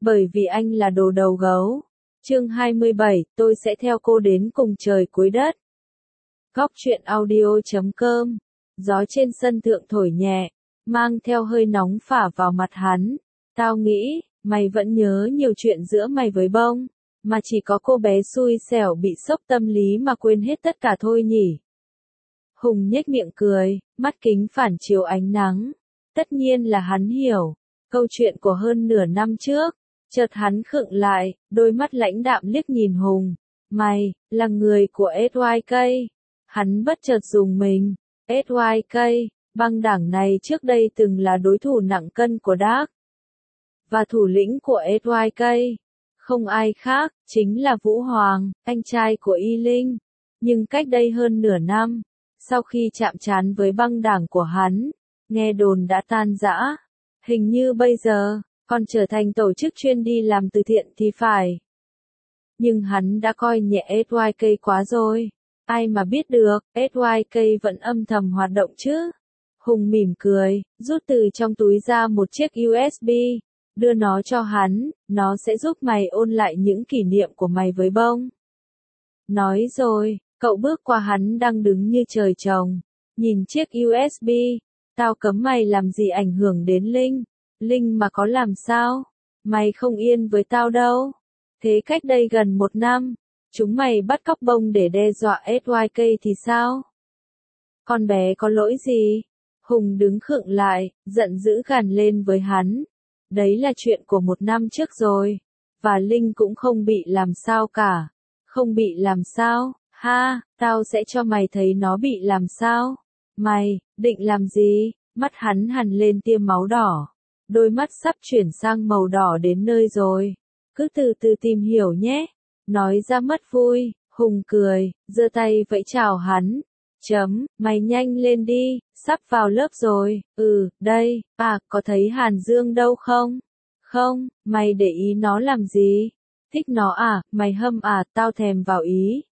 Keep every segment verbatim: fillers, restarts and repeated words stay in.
Bởi vì anh là đồ đầu gấu. Chương hai mươi bảy, tôi sẽ theo cô đến cùng trời cuối đất. Góc truyện audio chấm com. Gió trên sân thượng thổi nhẹ, mang theo hơi nóng phả vào mặt hắn. Tao nghĩ, mày vẫn nhớ nhiều chuyện giữa mày với Bông, mà chỉ có cô bé xui xẻo bị sốc tâm lý mà quên hết tất cả thôi nhỉ. Hùng nhếch miệng cười, mắt kính phản chiếu ánh nắng. Tất nhiên là hắn hiểu. Câu chuyện của hơn nửa năm trước. Chợt hắn khựng lại, đôi mắt lãnh đạm liếc nhìn Hùng. Mày, là người của ét i ca. Hắn bất chợt dùng mình. ét i ca, băng đảng này trước đây từng là đối thủ nặng cân của Dark. Và thủ lĩnh của ét i ca. Không ai khác, chính là Vũ Hoàng, anh trai của Y Linh. Nhưng cách đây hơn nửa năm, sau khi chạm trán với băng đảng của hắn, nghe đồn đã tan rã. Hình như bây giờ, còn trở thành tổ chức chuyên đi làm từ thiện thì phải. Nhưng hắn đã coi nhẹ ét i ca quá rồi. Ai mà biết được, ét i ca vẫn âm thầm hoạt động chứ. Hùng mỉm cười, rút từ trong túi ra một chiếc u ét bê, đưa nó cho hắn, nó sẽ giúp mày ôn lại những kỷ niệm của mày với Bông. Nói rồi, cậu bước qua hắn đang đứng như trời trồng, nhìn chiếc u ét bê, tao cấm mày làm gì ảnh hưởng đến Linh. Linh mà có làm sao? Mày không yên với tao đâu. Thế cách đây gần một năm, chúng mày bắt cóc Bông để đe dọa ét i ca thì sao? Con bé có lỗi gì? Hùng đứng khựng lại, giận dữ gằn lên với hắn. Đấy là chuyện của một năm trước rồi. Và Linh cũng không bị làm sao cả. Không bị làm sao? Ha, tao sẽ cho mày thấy nó bị làm sao. Mày, định làm gì? Mắt hắn hằn lên tia máu đỏ. Đôi mắt sắp chuyển sang màu đỏ đến nơi rồi. Cứ từ từ tìm hiểu nhé. Nói ra mất vui, Hùng cười, giơ tay vẫy chào hắn. Chấm, mày nhanh lên đi, sắp vào lớp rồi. Ừ, đây, à, có thấy Hàn Dương đâu không? Không, mày để ý nó làm gì? Thích nó à, mày hâm à, tao thèm vào ý.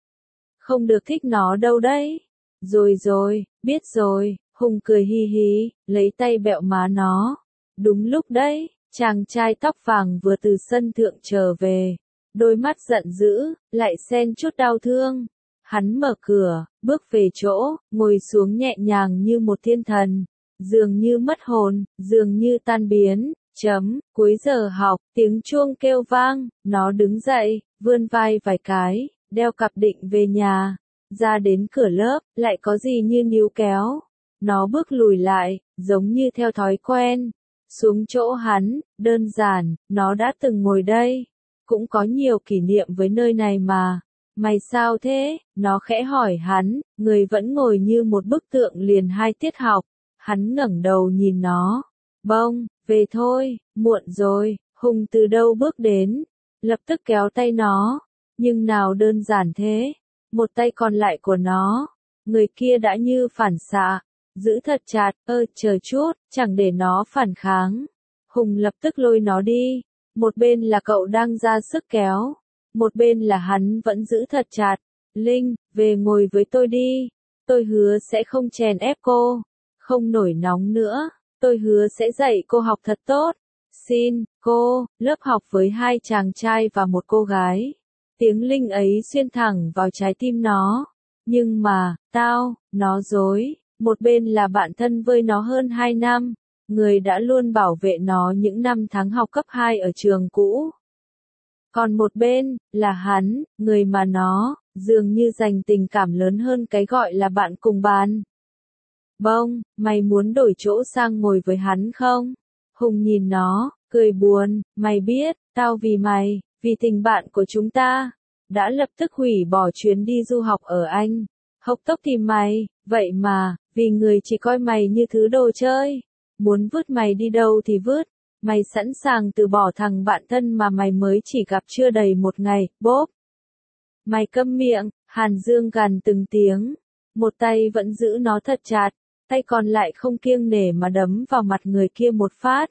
Không được thích nó đâu đấy. Rồi rồi, biết rồi, Hùng cười hi hi, lấy tay bẹo má nó. Đúng lúc đấy, chàng trai tóc vàng vừa từ sân thượng trở về. Đôi mắt giận dữ, lại xen chút đau thương. Hắn mở cửa, bước về chỗ, ngồi xuống nhẹ nhàng như một thiên thần. Dường như mất hồn, dường như tan biến. Chấm, cuối giờ học, tiếng chuông kêu vang, nó đứng dậy, vươn vai vài cái, đeo cặp định về nhà. Ra đến cửa lớp, lại có gì như níu kéo. Nó bước lùi lại, giống như theo thói quen. Xuống chỗ hắn, đơn giản, nó đã từng ngồi đây. Cũng có nhiều kỷ niệm với nơi này mà. Mày sao thế? Nó khẽ hỏi hắn, người vẫn ngồi như một bức tượng liền hai tiết học. Hắn ngẩng đầu nhìn nó. Bông, về thôi, muộn rồi. Hùng từ đâu bước đến. Lập tức kéo tay nó. Nhưng nào đơn giản thế. Một tay còn lại của nó. Người kia đã như phản xạ. Giữ thật chặt, ơ, chờ chút, chẳng để nó phản kháng. Hùng lập tức lôi nó đi. Một bên là cậu đang ra sức kéo. Một bên là hắn vẫn giữ thật chặt. Linh, về ngồi với tôi đi. Tôi hứa sẽ không chèn ép cô. Không nổi nóng nữa. Tôi hứa sẽ dạy cô học thật tốt. Xin, cô, lớp học với hai chàng trai và một cô gái. Tiếng Linh ấy xuyên thẳng vào trái tim nó. Nhưng mà, tao, nó dối. Một bên là bạn thân với nó hơn hai năm. Người đã luôn bảo vệ nó những năm tháng học cấp hai ở trường cũ. Còn một bên, là hắn, người mà nó, dường như dành tình cảm lớn hơn cái gọi là bạn cùng bàn. Bông, mày muốn đổi chỗ sang ngồi với hắn không? Hùng nhìn nó, cười buồn, mày biết, tao vì mày, vì tình bạn của chúng ta, đã lập tức hủy bỏ chuyến đi du học ở Anh. Hộc tốc tìm mày, vậy mà, vì người chỉ coi mày như thứ đồ chơi. Muốn vứt mày đi đâu thì vứt. Mày sẵn sàng từ bỏ thằng bạn thân mà mày mới chỉ gặp chưa đầy một ngày, bốp. Mày câm miệng, Hàn Dương gằn từng tiếng. Một tay vẫn giữ nó thật chặt, tay còn lại không kiêng nể mà đấm vào mặt người kia một phát.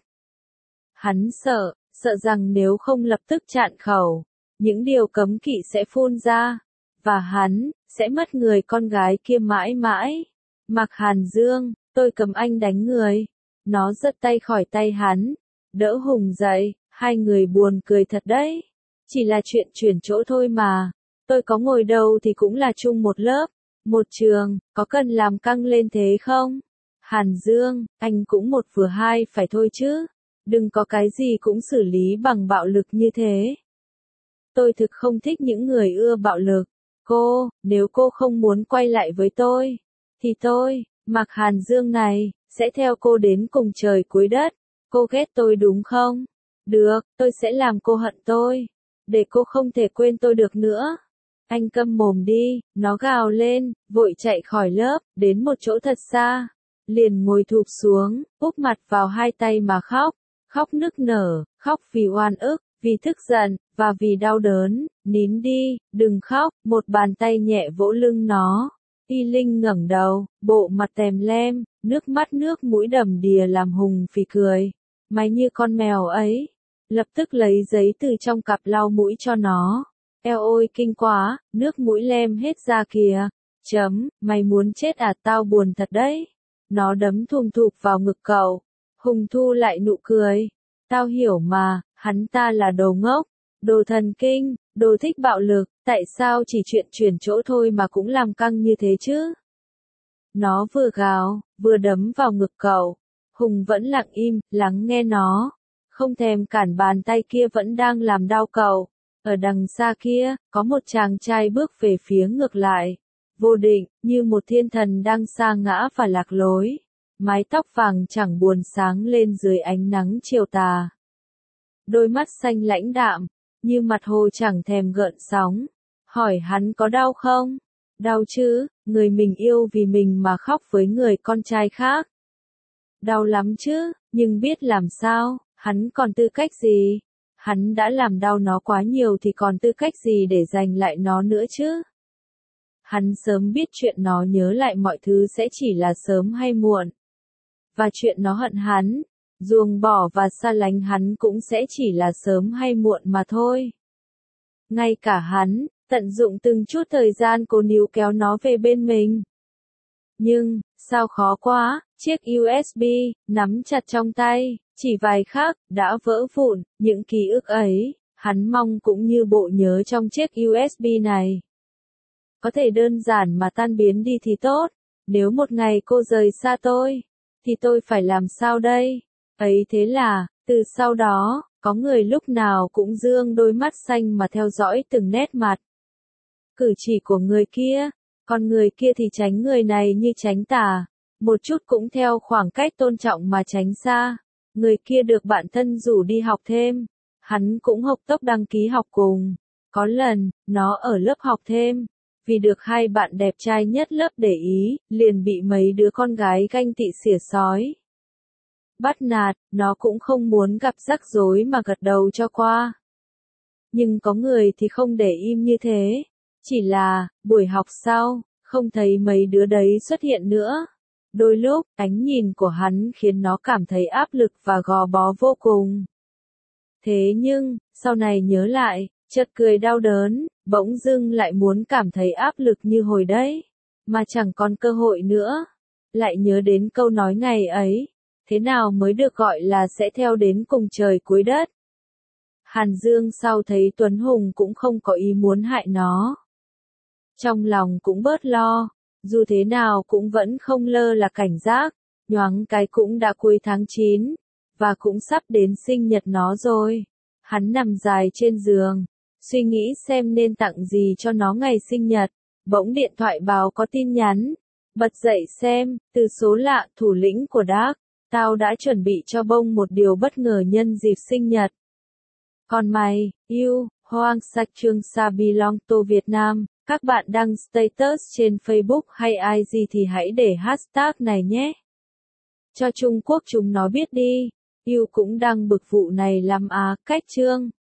Hắn sợ, sợ rằng nếu không lập tức chặn khẩu, những điều cấm kỵ sẽ phun ra. Và hắn, sẽ mất người con gái kia mãi mãi. Mặc Hàn Dương, tôi cấm anh đánh người. Nó giật tay khỏi tay hắn. Đỡ Hùng dậy, Hai người buồn cười thật đấy. Chỉ là chuyện chuyển chỗ thôi mà. Tôi có ngồi đâu thì cũng là chung một lớp, một trường, có cần làm căng lên thế không? Hàn Dương, anh cũng một vừa hai phải thôi chứ. Đừng có cái gì cũng xử lý bằng bạo lực như thế. Tôi thực không thích những người ưa bạo lực. Cô, nếu cô không muốn quay lại với tôi, thì tôi, Mạc Hàn Dương này, sẽ theo cô đến cùng trời cuối đất. Cô ghét tôi đúng không? Được, tôi sẽ làm cô hận tôi. Để cô không thể quên tôi được nữa. Anh câm mồm đi, nó gào lên, vội chạy khỏi lớp, đến một chỗ thật xa. Liền ngồi thụp xuống, úp mặt vào hai tay mà khóc. Khóc nức nở, khóc vì oan ức, vì tức giận, và vì đau đớn. Nín đi, đừng khóc, một bàn tay nhẹ vỗ lưng nó. Y Linh ngẩng đầu, bộ mặt tèm lem, nước mắt nước mũi đầm đìa làm Hùng phì cười. Mày như con mèo ấy. Lập tức lấy giấy từ trong cặp lau mũi cho nó. Eo ôi kinh quá, nước mũi lem hết ra kìa. Chấm, mày muốn chết à, tao buồn thật đấy. Nó đấm thùm thụp vào ngực cậu. Hùng thu lại nụ cười. Tao hiểu mà, hắn ta là đồ ngốc, đồ thần kinh, đồ thích bạo lực, tại sao chỉ chuyện chuyển chỗ thôi mà cũng làm căng như thế chứ? Nó vừa gào, vừa đấm vào ngực cậu. Hùng vẫn lặng im, lắng nghe nó. Không thèm cản bàn tay kia vẫn đang làm đau cậu. Ở đằng xa kia, có một chàng trai bước về phía ngược lại. Vô định, như một thiên thần đang sa ngã và lạc lối. Mái tóc vàng chẳng buồn sáng lên dưới ánh nắng chiều tà. Đôi mắt xanh lãnh đạm, như mặt hồ chẳng thèm gợn sóng. Hỏi hắn có đau không? Đau chứ, người mình yêu vì mình mà khóc với người con trai khác. Đau lắm chứ, nhưng biết làm sao, hắn còn tư cách gì? Hắn đã làm đau nó quá nhiều thì còn tư cách gì để giành lại nó nữa chứ? Hắn sớm biết chuyện nó nhớ lại mọi thứ sẽ chỉ là sớm hay muộn. Và chuyện nó hận hắn, ruồng bỏ và xa lánh hắn cũng sẽ chỉ là sớm hay muộn mà thôi. Ngay cả hắn, tận dụng từng chút thời gian cố níu kéo nó về bên mình. Nhưng, sao khó quá, chiếc u ét bê, nắm chặt trong tay, chỉ vài khắc, đã vỡ vụn, những ký ức ấy, hắn mong cũng như bộ nhớ trong chiếc u ét bê này. Có thể đơn giản mà tan biến đi thì tốt, nếu một ngày cô rời xa tôi, thì tôi phải làm sao đây? Ấy thế là, từ sau đó, có người lúc nào cũng dương đôi mắt xanh mà theo dõi từng nét mặt. Cử chỉ của người kia, còn người kia thì tránh người này như tránh tà, một chút cũng theo khoảng cách tôn trọng mà tránh xa. Người kia được bạn thân rủ đi học thêm, hắn cũng hộc tốc đăng ký học cùng. Có lần, nó ở lớp học thêm, vì được hai bạn đẹp trai nhất lớp để ý, liền bị mấy đứa con gái ganh tị xỉa xói. Bắt nạt, nó cũng không muốn gặp rắc rối mà gật đầu cho qua. Nhưng có người thì không để im như thế. Chỉ là, buổi học sau, không thấy mấy đứa đấy xuất hiện nữa. Đôi lúc, ánh nhìn của hắn khiến nó cảm thấy áp lực và gò bó vô cùng. Thế nhưng, sau này nhớ lại, chợt cười đau đớn, bỗng dưng lại muốn cảm thấy áp lực như hồi đấy, mà chẳng còn cơ hội nữa. Lại nhớ đến câu nói ngày ấy, thế nào mới được gọi là sẽ theo đến cùng trời cuối đất. Hàn Dương sau thấy Tuấn Hùng cũng không có ý muốn hại nó. Trong lòng cũng bớt lo, dù thế nào cũng vẫn không lơ là cảnh giác, nhoáng cái cũng đã cuối tháng chín, và cũng sắp đến sinh nhật nó rồi. Hắn nằm dài trên giường, suy nghĩ xem nên tặng gì cho nó ngày sinh nhật, bỗng điện thoại báo có tin nhắn. Bật dậy xem, từ số lạ, thủ lĩnh của Dark, tao đã chuẩn bị cho bông một điều bất ngờ nhân dịp sinh nhật. Còn mày, yêu, Hoang Sạch Trương Sa Belong to Việt Nam, các bạn đăng status trên Facebook hay i giê thì hãy để hashtag này nhé. Cho Trung Quốc chúng nó biết đi, yêu cũng đang bực vụ này lắm à, cách Trương.